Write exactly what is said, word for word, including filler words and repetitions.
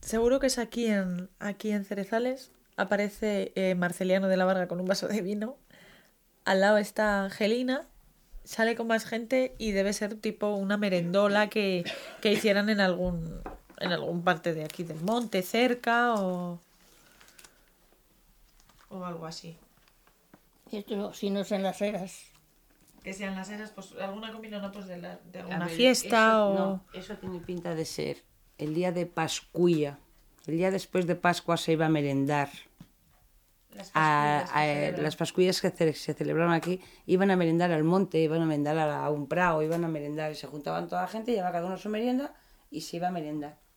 Seguro que es aquí en, aquí en Cerezales. Aparece eh, Marceliano de la Varga con un vaso de vino. Al lado está Angelina. Sale con más gente y debe ser tipo una merendola que, que hicieran en algún en algún parte de aquí del monte, cerca o, o algo así. Esto, si no es en las eras. Que sean las eras, pues alguna combinación pues, de, la, de A alguna ver, fiesta eso, o... no, eso tiene pinta de ser el día de Pascuilla. El día después de Pascua se iba a merendar. Las A, pascuillas que a, celebran. las pascuillas que ce- se celebraron aquí iban a merendar al monte, iban a merendar a, a un prado, iban a merendar y se juntaban toda la gente, llevaba cada uno su merienda y se iba a merendar.